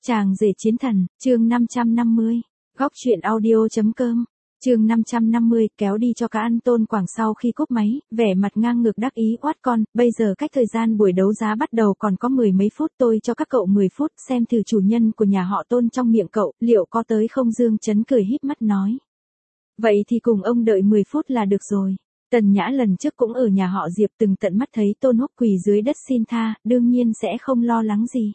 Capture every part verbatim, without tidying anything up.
Chàng rể chiến thần, chương năm trăm năm mươi. Góc truyện audio.com. Chương năm trăm năm mươi, kéo đi cho cá ăn. Tôn Quảng sau khi cúp máy, vẻ mặt ngang ngược đắc ý oát con, bây giờ cách thời gian buổi đấu giá bắt đầu còn có mười mấy phút, tôi cho các cậu mười phút, xem thử chủ nhân của nhà họ Tôn trong miệng cậu, liệu có tới không. Dương Chấn cười híp mắt nói. Vậy thì cùng ông đợi mười phút là được rồi. Tần Nhã lần trước cũng ở nhà họ Diệp từng tận mắt thấy Tôn Húc quỳ dưới đất xin tha, đương nhiên sẽ không lo lắng gì.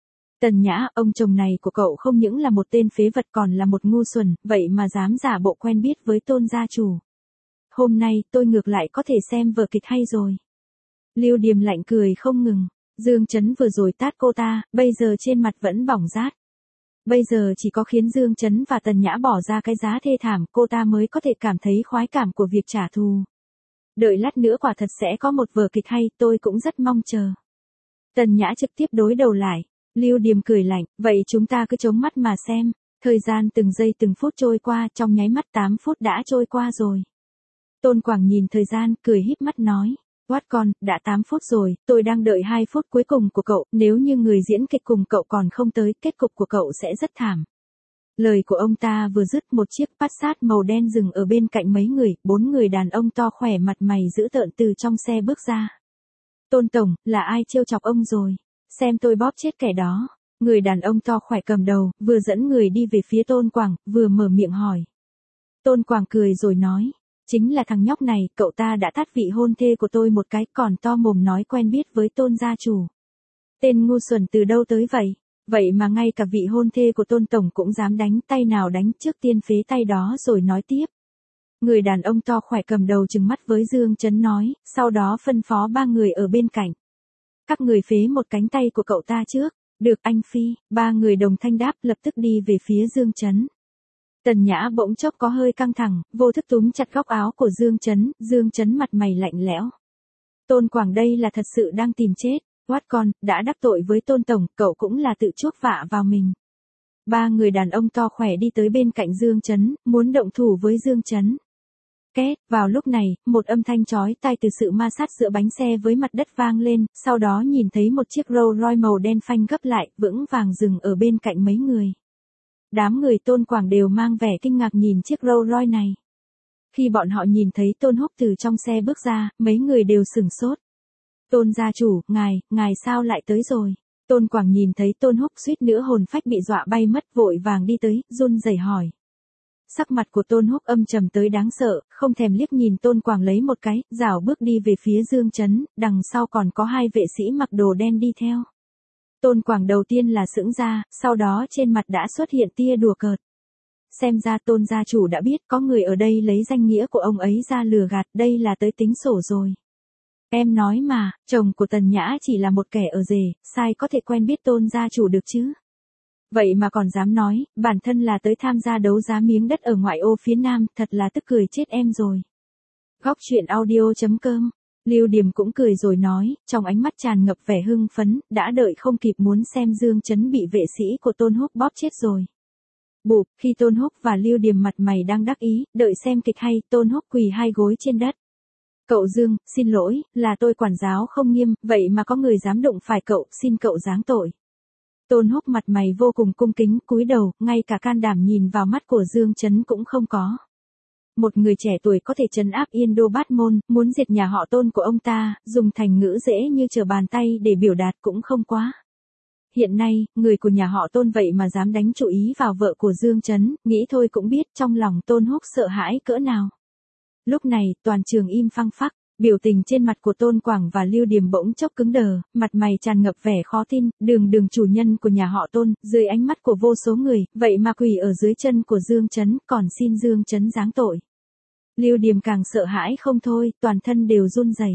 Tần Nhã, ông chồng này của cậu không những là một tên phế vật còn là một ngu xuẩn, vậy mà dám giả bộ quen biết với Tôn gia chủ. Hôm nay, tôi ngược lại có thể xem vở kịch hay rồi. Lưu Điềm lạnh cười không ngừng. Dương Chấn vừa rồi tát cô ta, bây giờ trên mặt vẫn bỏng rát. Bây giờ chỉ có khiến Dương Chấn và Tần Nhã bỏ ra cái giá thê thảm, cô ta mới có thể cảm thấy khoái cảm của việc trả thù. Đợi lát nữa quả thật sẽ có một vở kịch hay, tôi cũng rất mong chờ. Tần Nhã trực tiếp đối đầu lại. Lưu Điềm cười lạnh, vậy chúng ta cứ chống mắt mà xem. Thời gian từng giây từng phút trôi qua, trong nháy mắt tám phút đã trôi qua rồi. Tôn Quảng nhìn thời gian, cười híp mắt nói. What con, đã tám phút rồi, tôi đang đợi hai phút cuối cùng của cậu, nếu như người diễn kịch cùng cậu còn không tới, kết cục của cậu sẽ rất thảm. Lời của ông ta vừa dứt, một chiếc Passat màu đen dừng ở bên cạnh mấy người, bốn người đàn ông to khỏe mặt mày dữ tợn từ trong xe bước ra. Tôn Tổng, là ai trêu chọc ông rồi? Xem tôi bóp chết kẻ đó. Người đàn ông to khỏe cầm đầu, vừa dẫn người đi về phía Tôn Quảng, vừa mở miệng hỏi. Tôn Quảng cười rồi nói. Chính là thằng nhóc này, cậu ta đã tát vị hôn thê của tôi một cái, còn to mồm nói quen biết với Tôn gia chủ. Tên ngu xuẩn từ đâu tới vậy? Vậy mà ngay cả vị hôn thê của Tôn Tổng cũng dám đánh, tay nào đánh trước tiên phế tay đó rồi nói tiếp. Người đàn ông to khỏe cầm đầu trừng mắt với Dương Chấn nói, sau đó phân phó ba người ở bên cạnh. Các người phế một cánh tay của cậu ta trước. Được anh Phi. Ba người đồng thanh đáp, lập tức đi về phía Dương Chấn. Tần Nhã bỗng chốc có hơi căng thẳng, vô thức túm chặt góc áo của Dương Chấn, Dương Chấn mặt mày lạnh lẽo. Tôn Quảng đây là thật sự đang tìm chết. Quát con, đã đắc tội với Tôn Tổng, cậu cũng là tự chuốc vạ vào mình. Ba người đàn ông to khỏe đi tới bên cạnh Dương Chấn, muốn động thủ với Dương Chấn. Két, vào lúc này, một âm thanh chói tai từ sự ma sát giữa bánh xe với mặt đất vang lên, sau đó nhìn thấy một chiếc Rolls Royce màu đen phanh gấp lại, vững vàng dừng ở bên cạnh mấy người. Đám người Tôn Quảng đều mang vẻ kinh ngạc nhìn chiếc Rolls Royce này. Khi bọn họ nhìn thấy Tôn Húc từ trong xe bước ra, mấy người đều sửng sốt. Tôn gia chủ, ngài, ngài sao lại tới rồi? Tôn Quảng nhìn thấy Tôn Húc suýt nữa hồn phách bị dọa bay mất, vội vàng đi tới, run rẩy hỏi. Sắc mặt của Tôn Húc âm trầm tới đáng sợ, không thèm liếc nhìn Tôn Quảng lấy một cái, rảo bước đi về phía Dương Chấn, đằng sau còn có hai vệ sĩ mặc đồ đen đi theo. Tôn Quảng đầu tiên là sững ra, sau đó trên mặt đã xuất hiện tia đùa cợt. Xem ra Tôn gia chủ đã biết có người ở đây lấy danh nghĩa của ông ấy ra lừa gạt, đây là tới tính sổ rồi. Em nói mà, chồng của Tần Nhã chỉ là một kẻ ở rể, sai có thể quen biết Tôn gia chủ được chứ? Vậy mà còn dám nói, bản thân là tới tham gia đấu giá miếng đất ở ngoại ô phía Nam, thật là tức cười chết em rồi. Góc truyện audio.com. Lưu Điềm cũng cười rồi nói, trong ánh mắt tràn ngập vẻ hưng phấn, đã đợi không kịp muốn xem Dương Chấn bị vệ sĩ của Tôn Húc bóp chết rồi. Bụp, khi Tôn Húc và Lưu Điềm mặt mày đang đắc ý, đợi xem kịch hay, Tôn Húc quỳ hai gối trên đất. Cậu Dương, xin lỗi, là tôi quản giáo không nghiêm, vậy mà có người dám đụng phải cậu, xin cậu giáng tội. Tôn Húc mặt mày vô cùng cung kính, cúi đầu, ngay cả can đảm nhìn vào mắt của Dương Chấn cũng không có. Một người trẻ tuổi có thể trấn áp Yên Đô Bát Môn, muốn diệt nhà họ Tôn của ông ta, dùng thành ngữ dễ như trở bàn tay để biểu đạt cũng không quá. Hiện nay, người của nhà họ Tôn vậy mà dám đánh chủ ý vào vợ của Dương Chấn, nghĩ thôi cũng biết trong lòng Tôn Húc sợ hãi cỡ nào. Lúc này, toàn trường im phăng phắc. Biểu tình trên mặt của Tôn Quảng và Lưu Điềm bỗng chốc cứng đờ, mặt mày tràn ngập vẻ khó tin, đường đường chủ nhân của nhà họ Tôn, dưới ánh mắt của vô số người, vậy mà quỳ ở dưới chân của Dương Chấn, còn xin Dương Chấn giáng tội. Lưu Điềm càng sợ hãi không thôi, toàn thân đều run rẩy.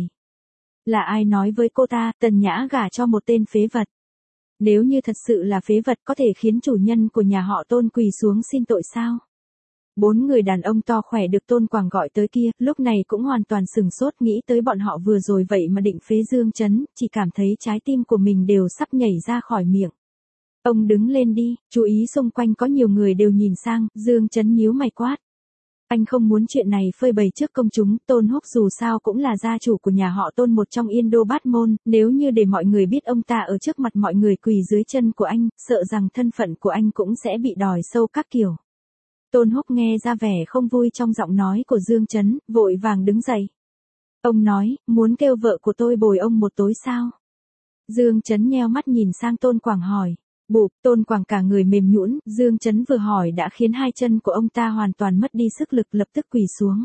Là ai nói với cô ta, Tần Nhã gả cho một tên phế vật? Nếu như thật sự là phế vật có thể khiến chủ nhân của nhà họ Tôn quỳ xuống xin tội sao? Bốn người đàn ông to khỏe được Tôn Quảng gọi tới kia, lúc này cũng hoàn toàn sừng sốt nghĩ tới bọn họ vừa rồi vậy mà định phế Dương Chấn, chỉ cảm thấy trái tim của mình đều sắp nhảy ra khỏi miệng. Ông đứng lên đi, chú ý xung quanh có nhiều người đều nhìn sang, Dương Chấn nhíu mày quát. Anh không muốn chuyện này phơi bày trước công chúng, Tôn Húc dù sao cũng là gia chủ của nhà họ Tôn một trong Yên Đô Bát Môn, nếu như để mọi người biết ông ta ở trước mặt mọi người quỳ dưới chân của anh, sợ rằng thân phận của anh cũng sẽ bị đòi sâu các kiểu. Tôn Húc nghe ra vẻ không vui trong giọng nói của Dương Chấn, vội vàng đứng dậy. Ông nói, muốn kêu vợ của tôi bồi ông một tối sao? Dương Chấn nheo mắt nhìn sang Tôn Quảng hỏi. Bụp, Tôn Quảng cả người mềm nhũn, Dương Chấn vừa hỏi đã khiến hai chân của ông ta hoàn toàn mất đi sức lực, lập tức quỳ xuống.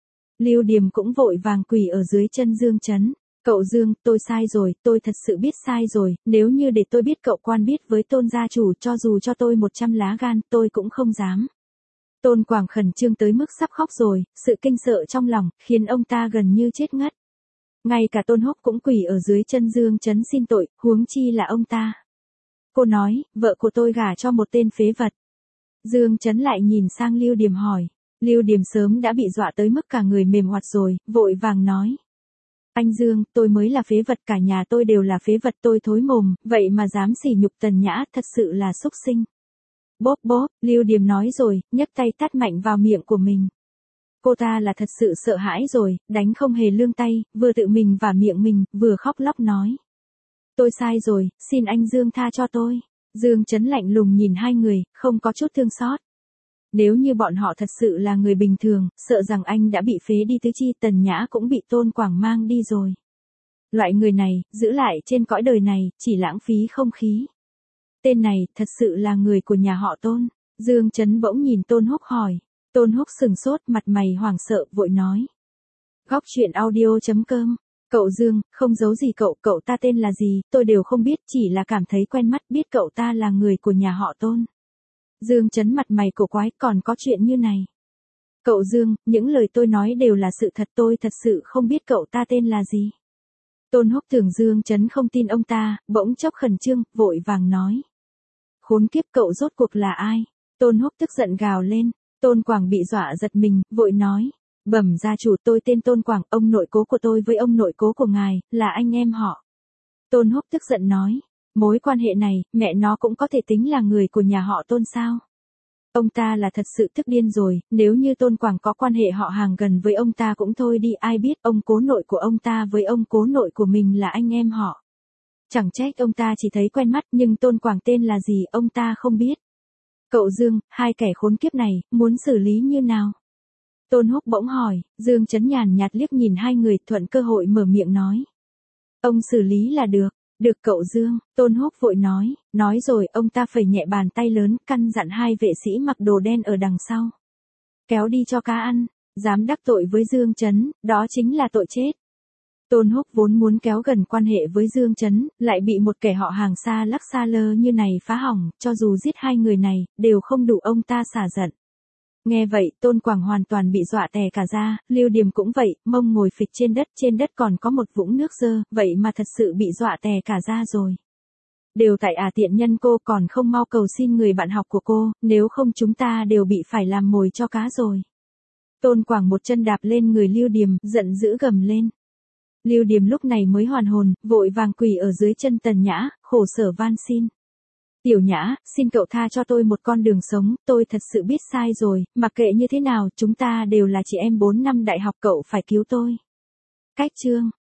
Lưu Điềm cũng vội vàng quỳ ở dưới chân Dương Chấn. Cậu Dương, tôi sai rồi, tôi thật sự biết sai rồi, nếu như để tôi biết cậu quan biết với Tôn gia chủ, cho dù cho tôi một trăm lá gan, tôi cũng không dám. Tôn Quảng khẩn trương tới mức sắp khóc rồi, sự kinh sợ trong lòng, khiến ông ta gần như chết ngất. Ngay cả Tôn Húc cũng quỳ ở dưới chân Dương Chấn xin tội, huống chi là ông ta. Cô nói, vợ của tôi gả cho một tên phế vật. Dương Chấn lại nhìn sang Lưu Điềm hỏi. Lưu Điềm sớm đã bị dọa tới mức cả người mềm oặt rồi, vội vàng nói. Anh Dương, tôi mới là phế vật, cả nhà tôi đều là phế vật, tôi thối mồm, vậy mà dám sỉ nhục Tần Nhã, thật sự là xúc sinh. Bóp bóp, Lưu Điềm nói rồi, nhấc tay tát mạnh vào miệng của mình. Cô ta là thật sự sợ hãi rồi, đánh không hề lương tay, vừa tự mình vả miệng mình, vừa khóc lóc nói. Tôi sai rồi, xin anh Dương tha cho tôi. Dương Chấn lạnh lùng nhìn hai người, không có chút thương xót. Nếu như bọn họ thật sự là người bình thường, sợ rằng anh đã bị phế đi tứ chi, Tần Nhã cũng bị Tôn Quảng mang đi rồi. Loại người này, giữ lại trên cõi đời này, chỉ lãng phí không khí. Tên này, thật sự là người của nhà họ Tôn. Dương Chấn bỗng nhìn Tôn Húc hỏi. Tôn Húc sừng sốt, mặt mày hoảng sợ, vội nói. Góc truyện audio chấm com. Cậu Dương, không giấu gì cậu, cậu ta tên là gì, tôi đều không biết, chỉ là cảm thấy quen mắt, biết cậu ta là người của nhà họ Tôn. Dương Chấn mặt mày cổ quái, còn có chuyện như này. Cậu Dương, những lời tôi nói đều là sự thật, tôi thật sự không biết cậu ta tên là gì. Tôn Húc tưởng Dương Chấn không tin ông ta, bỗng chốc khẩn trương, vội vàng nói. Khốn kiếp, cậu rốt cuộc là ai? Tôn Húc tức giận gào lên. Tôn Quảng bị dọa giật mình, vội nói. Bẩm gia chủ, tôi tên Tôn Quảng, ông nội cố của tôi với ông nội cố của ngài, là anh em họ. Tôn Húc tức giận nói. Mối quan hệ này, mẹ nó cũng có thể tính là người của nhà họ Tôn sao? Ông ta là thật sự tức điên rồi, nếu như Tôn Quảng có quan hệ họ hàng gần với ông ta cũng thôi đi, ai biết ông cố nội của ông ta với ông cố nội của mình là anh em họ. Chẳng trách ông ta chỉ thấy quen mắt, nhưng Tôn Quảng tên là gì ông ta không biết. Cậu Dương, hai kẻ khốn kiếp này, muốn xử lý như nào? Tôn Húc bỗng hỏi, Dương Chấn nhàn nhạt liếc nhìn hai người, thuận cơ hội mở miệng nói. Ông xử lý là được. Được cậu Dương, Tôn Húc vội nói, nói rồi ông ta phẩy nhẹ bàn tay lớn, căn dặn hai vệ sĩ mặc đồ đen ở đằng sau. Kéo đi cho cá ăn, dám đắc tội với Dương Chấn, đó chính là tội chết. Tôn Húc vốn muốn kéo gần quan hệ với Dương Chấn, lại bị một kẻ họ hàng xa lắc xa lơ như này phá hỏng, cho dù giết hai người này, đều không đủ ông ta xả giận. Nghe vậy, Tôn Quảng hoàn toàn bị dọa tè cả ra, Lưu Điềm cũng vậy, mông ngồi phịch trên đất, trên đất còn có một vũng nước dơ, vậy mà thật sự bị dọa tè cả ra rồi. Đều tại à tiện nhân cô còn không mau cầu xin người bạn học của cô, nếu không chúng ta đều bị phải làm mồi cho cá rồi. Tôn Quảng một chân đạp lên người Lưu Điềm, giận dữ gầm lên. Lưu Điềm lúc này mới hoàn hồn, vội vàng quỳ ở dưới chân Tần Nhã, khổ sở van xin. Tiểu Nhã, xin cậu tha cho tôi một con đường sống, tôi thật sự biết sai rồi, mặc kệ như thế nào, chúng ta đều là chị em bốn năm đại học, cậu phải cứu tôi. Cách chương